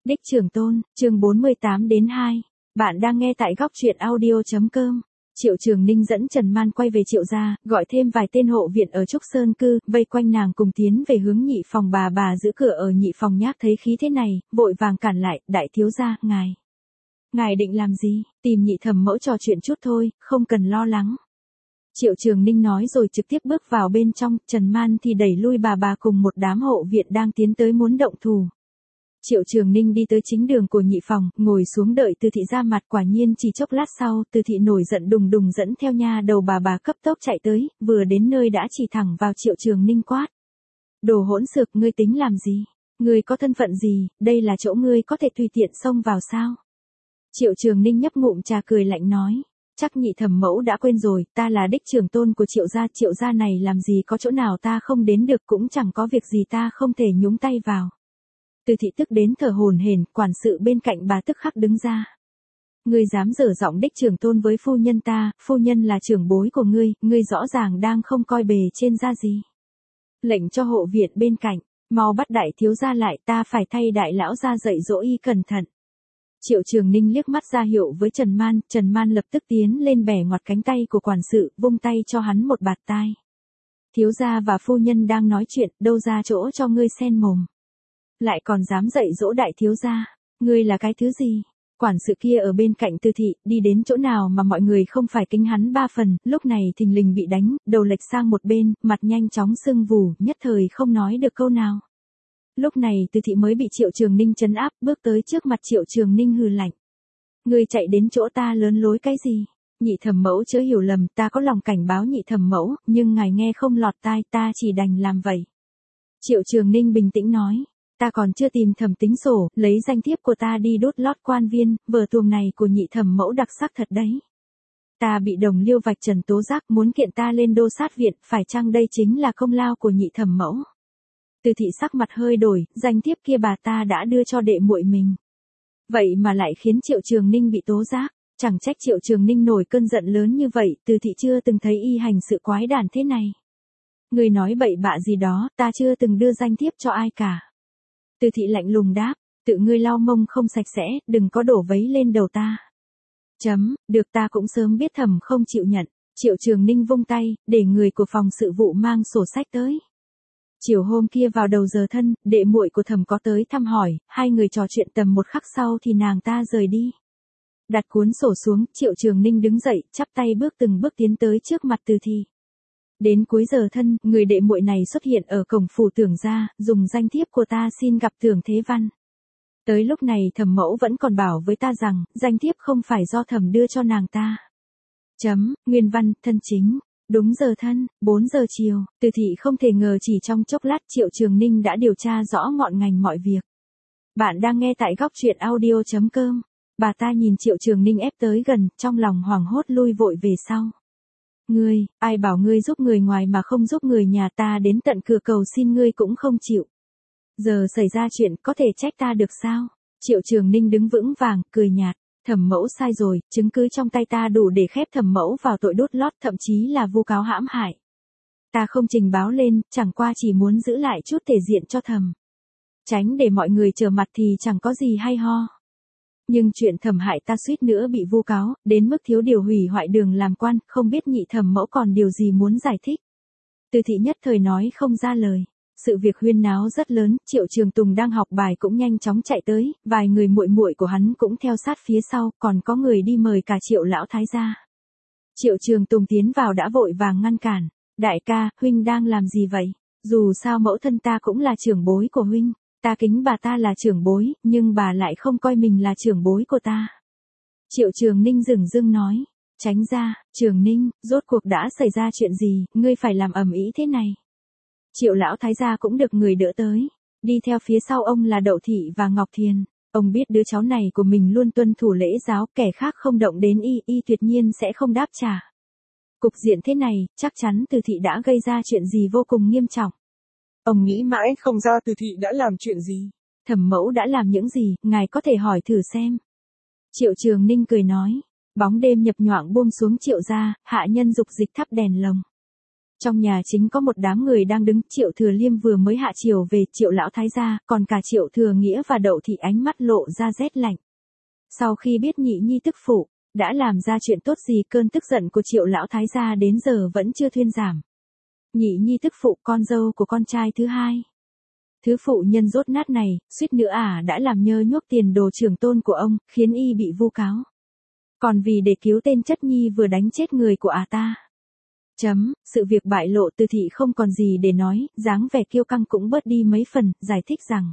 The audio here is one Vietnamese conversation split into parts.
Đích Trường Tôn, chương 48 đến 2. Bạn đang nghe tại góc truyện audio.com. Triệu Trường Ninh dẫn Trần Man quay về Triệu gia, gọi thêm vài tên hộ viện ở Trúc Sơn cư, vây quanh nàng cùng tiến về hướng nhị phòng. Bà giữ cửa ở nhị phòng nhác thấy khí thế này, vội vàng cản lại, đại thiếu gia, ngài định làm gì? Tìm nhị thẩm mẫu trò chuyện chút thôi, không cần lo lắng. Triệu Trường Ninh nói rồi trực tiếp bước vào bên trong, Trần Man thì đẩy lui bà cùng một đám hộ viện đang tiến tới muốn động thủ. Triệu Trường Ninh đi tới chính đường của nhị phòng, ngồi xuống đợi Từ Thị ra mặt. Quả nhiên chỉ chốc lát sau, Từ Thị nổi giận đùng đùng dẫn theo nha đầu bà cấp tốc chạy tới, vừa đến nơi đã chỉ thẳng vào Triệu Trường Ninh quát. Đồ hỗn xược, ngươi tính làm gì? Ngươi có thân phận gì, đây là chỗ ngươi có thể tùy tiện xông vào sao? Triệu Trường Ninh nhấp ngụm trà cười lạnh nói. Chắc nhị thẩm mẫu đã quên rồi, ta là đích trưởng tôn của Triệu gia này, làm gì có chỗ nào ta không đến được, cũng chẳng có việc gì ta không thể nhúng tay vào. Từ Thị tức đến thở hổn hển, quản sự bên cạnh bà tức khắc đứng ra. Ngươi dám dở giọng đích trưởng tôn với phu nhân ta, phu nhân là trưởng bối của ngươi rõ ràng đang không coi bề trên ra gì. Lệnh cho hộ viện bên cạnh, mau bắt đại thiếu gia lại, ta phải thay đại lão ra dạy dỗ y cẩn thận. Triệu Trường Ninh liếc mắt ra hiệu với Trần Man lập tức tiến lên bẻ ngoặt cánh tay của quản sự, vung tay cho hắn một bạt tai. Thiếu gia và phu nhân đang nói chuyện, đâu ra chỗ cho ngươi xen mồm. Lại còn dám dạy dỗ đại thiếu gia, ngươi là cái thứ gì? Quản sự kia ở bên cạnh Từ Thị, đi đến chỗ nào mà mọi người không phải kính hắn ba phần, lúc này thình lình bị đánh, đầu lệch sang một bên, mặt nhanh chóng sưng vù, nhất thời không nói được câu nào. Lúc này Từ Thị mới bị Triệu Trường Ninh trấn áp, bước tới trước mặt Triệu Trường Ninh hừ lạnh. Ngươi chạy đến chỗ ta lớn lối cái gì? Nhị thẩm mẫu chớ hiểu lầm, ta có lòng cảnh báo nhị thẩm mẫu, nhưng ngài nghe không lọt tai, ta chỉ đành làm vậy. Triệu Trường Ninh bình tĩnh nói. Ta còn chưa tìm thẩm tính sổ, lấy danh thiếp của ta đi đốt lót quan viên, vở tuồng này của nhị thẩm mẫu đặc sắc thật đấy. Ta bị đồng liêu vạch trần tố giác muốn kiện ta lên đô sát viện, phải chăng đây chính là công lao của nhị thẩm mẫu? Từ Thị sắc mặt hơi đổi, danh thiếp kia bà ta đã đưa cho đệ muội mình. Vậy mà lại khiến Triệu Trường Ninh bị tố giác, chẳng trách Triệu Trường Ninh nổi cơn giận lớn như vậy, Từ Thị chưa từng thấy y hành sự quái đản thế này. Người nói bậy bạ gì đó, ta chưa từng đưa danh thiếp cho ai cả. Từ Thị lạnh lùng đáp, tự ngươi lau mông không sạch sẽ, đừng có đổ vấy lên đầu ta. Được, ta cũng sớm biết thẩm không chịu nhận. Triệu Trường Ninh vung tay, để người của phòng sự vụ mang sổ sách tới. Chiều hôm kia vào đầu giờ thân, đệ muội của thẩm có tới thăm hỏi, hai người trò chuyện tầm một khắc sau thì nàng ta rời đi. Đặt cuốn sổ xuống, Triệu Trường Ninh đứng dậy, chắp tay bước từng bước tiến tới trước mặt Từ Thị. Đến cuối giờ thân, người đệ muội này xuất hiện ở cổng phủ Tưởng gia, dùng danh thiếp của ta xin gặp Tưởng Thế Văn. Tới lúc này thẩm mẫu vẫn còn bảo với ta rằng, danh thiếp không phải do thẩm đưa cho nàng ta. Nguyên văn, thân chính. Đúng giờ thân, 4 giờ chiều, Từ Thị không thể ngờ chỉ trong chốc lát Triệu Trường Ninh đã điều tra rõ ngọn ngành mọi việc. Bạn đang nghe tại góc truyện audio.com. Bà ta nhìn Triệu Trường Ninh ép tới gần, trong lòng hoảng hốt lui vội về sau. Ngươi, ai bảo ngươi giúp người ngoài mà không giúp người nhà, ta đến tận cửa cầu xin ngươi cũng không chịu. Giờ xảy ra chuyện có thể trách ta được sao? Triệu Trường Ninh đứng vững vàng, cười nhạt. Thẩm mẫu sai rồi, chứng cứ trong tay ta đủ để khép thẩm mẫu vào tội đốt lót, thậm chí là vu cáo hãm hại. Ta không trình báo lên, chẳng qua chỉ muốn giữ lại chút thể diện cho thẩm. Tránh để mọi người trở mặt thì chẳng có gì hay ho. Nhưng chuyện thẩm hại ta suýt nữa bị vu cáo, đến mức thiếu điều hủy hoại đường làm quan, không biết nhị thẩm mẫu còn điều gì muốn giải thích. Từ Thị nhất thời nói không ra lời. Sự việc huyên náo rất lớn, Triệu Trường Tùng đang học bài cũng nhanh chóng chạy tới, vài người muội muội của hắn cũng theo sát phía sau, còn có người đi mời cả Triệu lão thái gia. Triệu Trường Tùng tiến vào đã vội vàng ngăn cản. Đại ca, huynh đang làm gì vậy? Dù sao mẫu thân ta cũng là trưởng bối của huynh. Ta kính bà ta là trưởng bối, nhưng bà lại không coi mình là trưởng bối của ta. Triệu Trường Ninh dửng dưng nói. Tránh ra, Trường Ninh, rốt cuộc đã xảy ra chuyện gì, ngươi phải làm ầm ĩ thế này. Triệu lão thái gia cũng được người đỡ tới. Đi theo phía sau ông là Đậu Thị và Ngọc Thiền. Ông biết đứa cháu này của mình luôn tuân thủ lễ giáo, kẻ khác không động đến y tuyệt nhiên sẽ không đáp trả. Cục diện thế này, chắc chắn Từ Thị đã gây ra chuyện gì vô cùng nghiêm trọng. Ông nghĩ mãi không ra Từ Thị đã làm chuyện gì. Thẩm mẫu đã làm những gì, ngài có thể hỏi thử xem. Triệu Trường Ninh cười nói. Bóng đêm nhập nhoạng buông xuống Triệu gia, hạ nhân dục dịch thắp đèn lồng. Trong nhà chính có một đám người đang đứng, Triệu Thừa Liêm vừa mới hạ chiều về, Triệu lão thái gia, còn cả Triệu Thừa Nghĩa và Đậu thị ánh mắt lộ ra rét lạnh. Sau khi biết nhị nhi tức phụ đã làm ra chuyện tốt gì, cơn tức giận của Triệu lão thái gia đến giờ vẫn chưa thuyên giảm. Nhị nhi tức phụ, con dâu của con trai thứ hai. Thứ phụ nhân dốt nát này, suýt nữa đã làm nhơ nhuốc tiền đồ trưởng tôn của ông, khiến y bị vu cáo. Còn vì để cứu tên chất nhi vừa đánh chết người của ta. Sự việc bại lộ, Từ thị không còn gì để nói, dáng vẻ kiêu căng cũng bớt đi mấy phần, giải thích rằng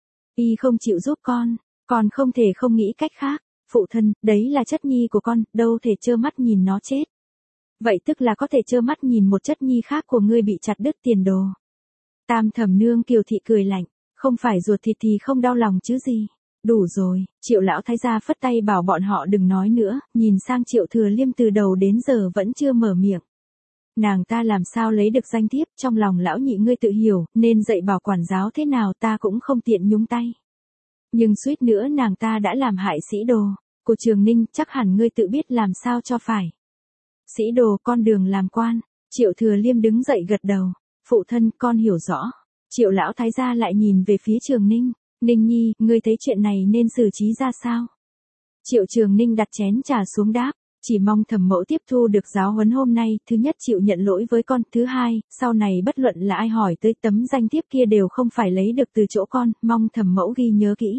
y không chịu giúp con không thể không nghĩ cách khác. Phụ thân, đấy là chất nhi của con, đâu thể trơ mắt nhìn nó chết. Vậy tức là có thể trơ mắt nhìn một chất nhi khác của ngươi bị chặt đứt tiền đồ. Tam thẩm nương Kiều thị cười lạnh, không phải ruột thịt thì không đau lòng chứ gì. Đủ rồi, Triệu lão thái gia phất tay bảo bọn họ đừng nói nữa, nhìn sang Triệu Thừa Liêm từ đầu đến giờ vẫn chưa mở miệng. Nàng ta làm sao lấy được danh thiếp, trong lòng lão nhị ngươi tự hiểu, nên dạy bảo quản giáo thế nào ta cũng không tiện nhúng tay. Nhưng suýt nữa nàng ta đã làm hại sĩ đồ của Trường Ninh, chắc hẳn ngươi tự biết làm sao cho phải. Sĩ đồ con đường làm quan. Triệu Thừa Liêm đứng dậy gật đầu. Phụ thân, con hiểu rõ. Triệu lão thái gia lại nhìn về phía Trường Ninh. Ninh nhi, ngươi thấy chuyện này nên xử trí ra sao? Triệu Trường Ninh đặt chén trà xuống đáp. Chỉ mong thẩm mẫu tiếp thu được giáo huấn hôm nay, thứ nhất chịu nhận lỗi với con, thứ hai, sau này bất luận là ai hỏi tới tấm danh thiếp kia đều không phải lấy được từ chỗ con, mong thẩm mẫu ghi nhớ kỹ.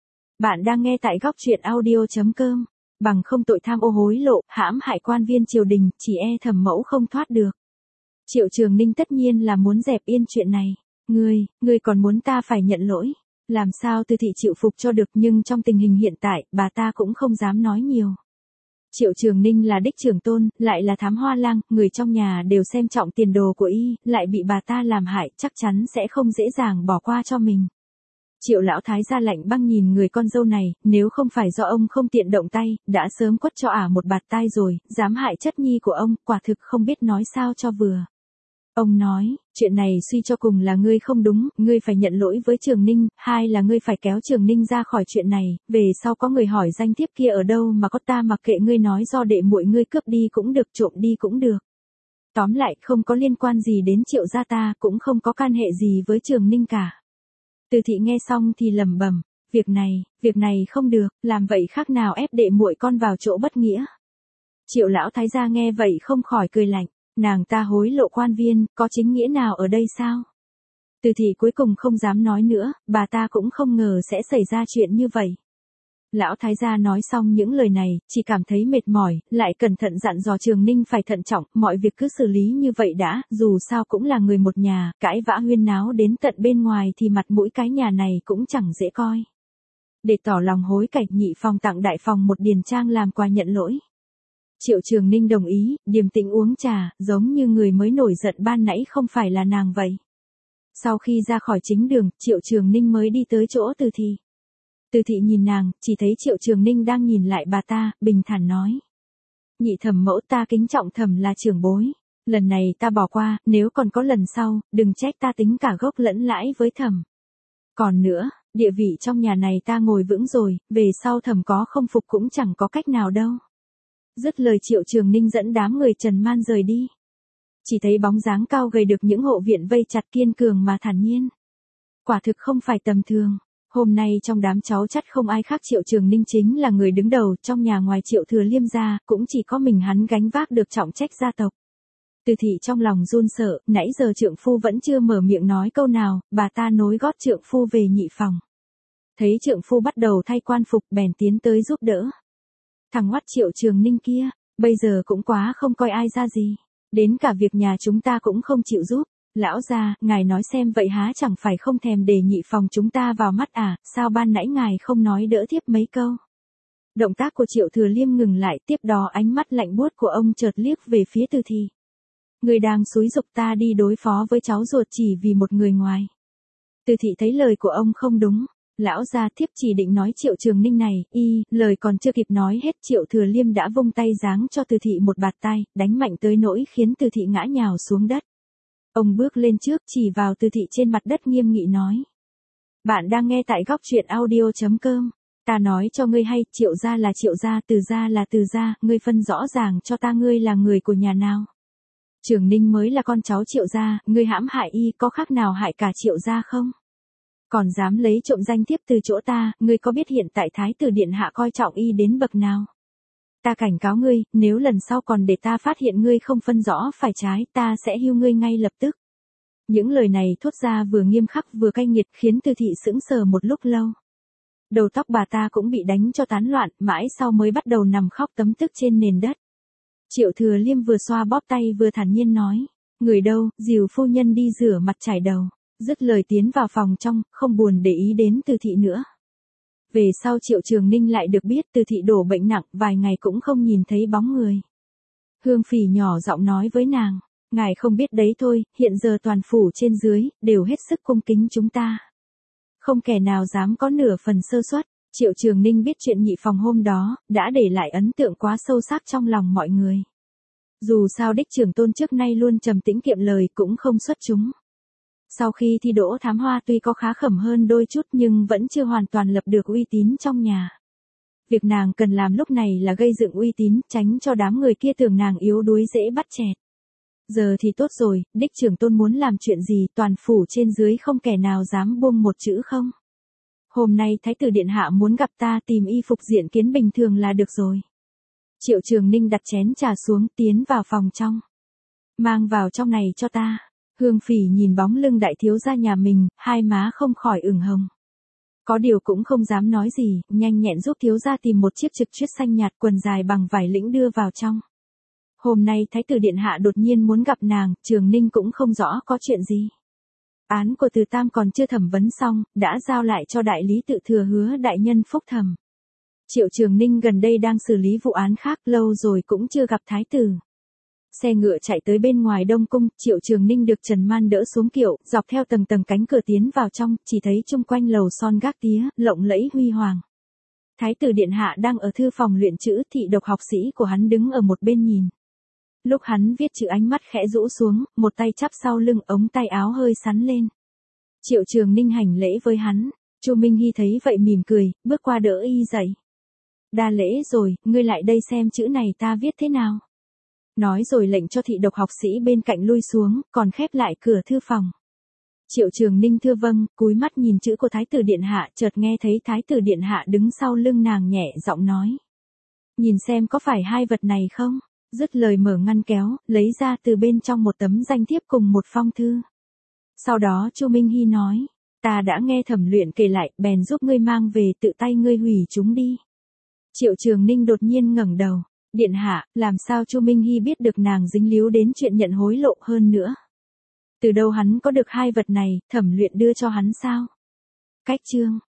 Bạn đang nghe tại góc truyện audio.com. Bằng không tội tham ô hối lộ, hãm hại quan viên triều đình, chỉ e thẩm mẫu không thoát được. Triệu Trường Ninh tất nhiên là muốn dẹp yên chuyện này. Ngươi còn muốn ta phải nhận lỗi. Làm sao Từ thị chịu phục cho được, nhưng trong tình hình hiện tại, bà ta cũng không dám nói nhiều. Triệu Trường Ninh là đích trưởng tôn, lại là thám hoa lang, người trong nhà đều xem trọng tiền đồ của y, lại bị bà ta làm hại, chắc chắn sẽ không dễ dàng bỏ qua cho mình. Triệu lão thái gia lạnh băng nhìn người con dâu này, nếu không phải do ông không tiện động tay, đã sớm quất cho một bạt tai rồi, dám hại chất nhi của ông, quả thực không biết nói sao cho vừa. Ông nói, chuyện này suy cho cùng là ngươi không đúng, ngươi phải nhận lỗi với Trường Ninh, hai là ngươi phải kéo Trường Ninh ra khỏi chuyện này, về sau có người hỏi danh thiếp kia ở đâu mà có ta mặc kệ, ngươi nói do đệ muội ngươi cướp đi cũng được, trộm đi cũng được. Tóm lại không có liên quan gì đến Triệu gia ta, cũng không có can hệ gì với Trường Ninh cả. Từ thị nghe xong thì lẩm bẩm, việc này không được, làm vậy khác nào ép đệ muội con vào chỗ bất nghĩa. Triệu lão thái gia nghe vậy không khỏi cười lạnh. Nàng ta hối lộ quan viên, có chính nghĩa nào ở đây sao? Từ thị cuối cùng không dám nói nữa, bà ta cũng không ngờ sẽ xảy ra chuyện như vậy. Lão thái gia nói xong những lời này, chỉ cảm thấy mệt mỏi, lại cẩn thận dặn dò Trường Ninh phải thận trọng, mọi việc cứ xử lý như vậy đã, dù sao cũng là người một nhà, cãi vã huyên náo đến tận bên ngoài thì mặt mũi cái nhà này cũng chẳng dễ coi. Để tỏ lòng hối cải, nhị phòng tặng đại phòng một điền trang làm quà nhận lỗi. Triệu Trường Ninh đồng ý, điềm tĩnh uống trà, giống như người mới nổi giận ban nãy không phải là nàng vậy. Sau khi ra khỏi chính đường, Triệu Trường Ninh mới đi tới chỗ Từ thị. Từ thị nhìn nàng, chỉ thấy Triệu Trường Ninh đang nhìn lại bà ta, bình thản nói. Nhị thẩm mẫu, ta kính trọng thẩm là trưởng bối. Lần này ta bỏ qua, nếu còn có lần sau, đừng trách ta tính cả gốc lẫn lãi với thẩm. Còn nữa, địa vị trong nhà này ta ngồi vững rồi, về sau thẩm có không phục cũng chẳng có cách nào đâu. Dứt lời Triệu Trường Ninh dẫn đám người Trần Man rời đi. Chỉ thấy bóng dáng cao gầy được những hộ viện vây chặt, kiên cường mà thản nhiên. Quả thực không phải tầm thường. Hôm nay trong đám cháu chắt không ai khác, Triệu Trường Ninh chính là người đứng đầu, trong nhà ngoài Triệu Thừa Liêm ra, cũng chỉ có mình hắn gánh vác được trọng trách gia tộc. Từ thị trong lòng run sợ, nãy giờ trượng phu vẫn chưa mở miệng nói câu nào, bà ta nối gót trượng phu về nhị phòng. Thấy trượng phu bắt đầu thay quan phục, bèn tiến tới giúp đỡ. Thằng ngoắt Triệu Trường Ninh kia, bây giờ cũng quá không coi ai ra gì. Đến cả việc nhà chúng ta cũng không chịu giúp. Lão gia, ngài nói xem vậy há chẳng phải không thèm để nhị phòng chúng ta vào mắt sao ban nãy ngài không nói đỡ tiếp mấy câu. Động tác của Triệu Thừa Liêm ngừng lại, tiếp đó ánh mắt lạnh buốt của ông chợt liếc về phía Từ thị. Người đang xúi giục ta đi đối phó với cháu ruột chỉ vì một người ngoài. Từ thị thấy lời của ông không đúng. Lão gia, thiếp chỉ định nói Triệu Trường Ninh này, lời còn chưa kịp nói hết, Triệu Thừa Liêm đã vung tay giáng cho Từ thị một bạt tai, đánh mạnh tới nỗi khiến Từ thị ngã nhào xuống đất. Ông bước lên trước, chỉ vào Từ thị trên mặt đất nghiêm nghị nói. Bạn đang nghe tại góc truyện audio.com. Ta nói cho ngươi hay, Triệu gia là Triệu gia, Từ gia là Từ gia, ngươi phân rõ ràng cho ta ngươi là người của nhà nào. Trường Ninh mới là con cháu Triệu gia, ngươi hãm hại y có khác nào hại cả Triệu gia không? Còn dám lấy trộm danh thiếp từ chỗ ta, ngươi có biết hiện tại Thái tử điện hạ coi trọng y đến bậc nào? Ta cảnh cáo ngươi, nếu lần sau còn để ta phát hiện ngươi không phân rõ phải trái, ta sẽ hưu ngươi ngay lập tức. Những lời này thốt ra vừa nghiêm khắc vừa cay nghiệt khiến Từ thị sững sờ một lúc lâu. Đầu tóc bà ta cũng bị đánh cho tán loạn, mãi sau mới bắt đầu nằm khóc tấm tức trên nền đất. Triệu Thừa Liêm vừa xoa bóp tay vừa thản nhiên nói, người đâu, dìu phu nhân đi rửa mặt chải đầu. Dứt lời tiến vào phòng trong, không buồn để ý đến Từ thị nữa. Về sau Triệu Trường Ninh lại được biết Từ thị đổ bệnh nặng, vài ngày cũng không nhìn thấy bóng người. Hương Phỉ nhỏ giọng nói với nàng, ngài không biết đấy thôi, hiện giờ toàn phủ trên dưới, đều hết sức cung kính chúng ta. Không kẻ nào dám có nửa phần sơ suất. Triệu Trường Ninh biết chuyện nhị phòng hôm đó, đã để lại ấn tượng quá sâu sắc trong lòng mọi người. Dù sao đích trưởng tôn trước nay luôn trầm tĩnh kiệm lời cũng không xuất chúng. Sau khi thi đỗ thám hoa tuy có khá khẩm hơn đôi chút nhưng vẫn chưa hoàn toàn lập được uy tín trong nhà. Việc nàng cần làm lúc này là gây dựng uy tín, tránh cho đám người kia tưởng nàng yếu đuối dễ bắt chẹt. Giờ thì tốt rồi, đích trưởng tôn muốn làm chuyện gì, toàn phủ trên dưới không kẻ nào dám buông một chữ không. Hôm nay Thái tử điện hạ muốn gặp ta, tìm y phục diện kiến bình thường là được rồi. Triệu Trường Ninh đặt chén trà xuống, tiến vào phòng trong. Mang vào trong này cho ta. Hương Phỉ nhìn bóng lưng đại thiếu gia nhà mình, hai má không khỏi ửng hồng. Có điều cũng không dám nói gì, nhanh nhẹn giúp thiếu gia tìm một chiếc trực truyết xanh nhạt quần dài bằng vải lĩnh đưa vào trong. Hôm nay Thái tử điện hạ đột nhiên muốn gặp nàng, Trường Ninh cũng không rõ có chuyện gì. Án của Từ Tam còn chưa thẩm vấn xong, đã giao lại cho đại lý Tự Thừa Hứa đại nhân phúc thẩm. Triệu Trường Ninh gần đây đang xử lý vụ án khác, lâu rồi cũng chưa gặp thái tử. Xe ngựa chạy tới bên ngoài Đông Cung, Triệu Trường Ninh được Trần Man đỡ xuống kiệu, dọc theo tầng tầng cánh cửa tiến vào trong, chỉ thấy chung quanh lầu son gác tía, lộng lẫy huy hoàng. Thái tử điện hạ đang ở thư phòng luyện chữ, Thị Độc học sĩ của hắn đứng ở một bên nhìn. Lúc hắn viết chữ ánh mắt khẽ rũ xuống, một tay chắp sau lưng, ống tay áo hơi sắn lên. Triệu Trường Ninh hành lễ với hắn, Chu Minh Hy thấy vậy mỉm cười, bước qua đỡ y dậy. Đa lễ rồi, ngươi lại đây xem chữ này ta viết thế nào. Nói rồi lệnh cho Thị Độc học sĩ bên cạnh lui xuống, còn khép lại cửa thư phòng. Triệu Trường Ninh thưa vâng, cúi mắt nhìn chữ của Thái tử điện hạ, chợt nghe thấy Thái tử điện hạ đứng sau lưng nàng nhẹ giọng nói. Nhìn xem có phải hai vật này không? Dứt lời mở ngăn kéo, lấy ra từ bên trong một tấm danh thiếp cùng một phong thư. Sau đó Chu Minh Hy nói, ta đã nghe Thẩm Luyện kể lại, bèn giúp ngươi mang về, tự tay ngươi hủy chúng đi. Triệu Trường Ninh đột nhiên ngẩng đầu, điện hạ, làm sao Chu Minh Hy biết được nàng dính líu đến chuyện nhận hối lộ hơn nữa? Từ đâu hắn có được hai vật này, Thẩm Luyện đưa cho hắn sao? Cách chương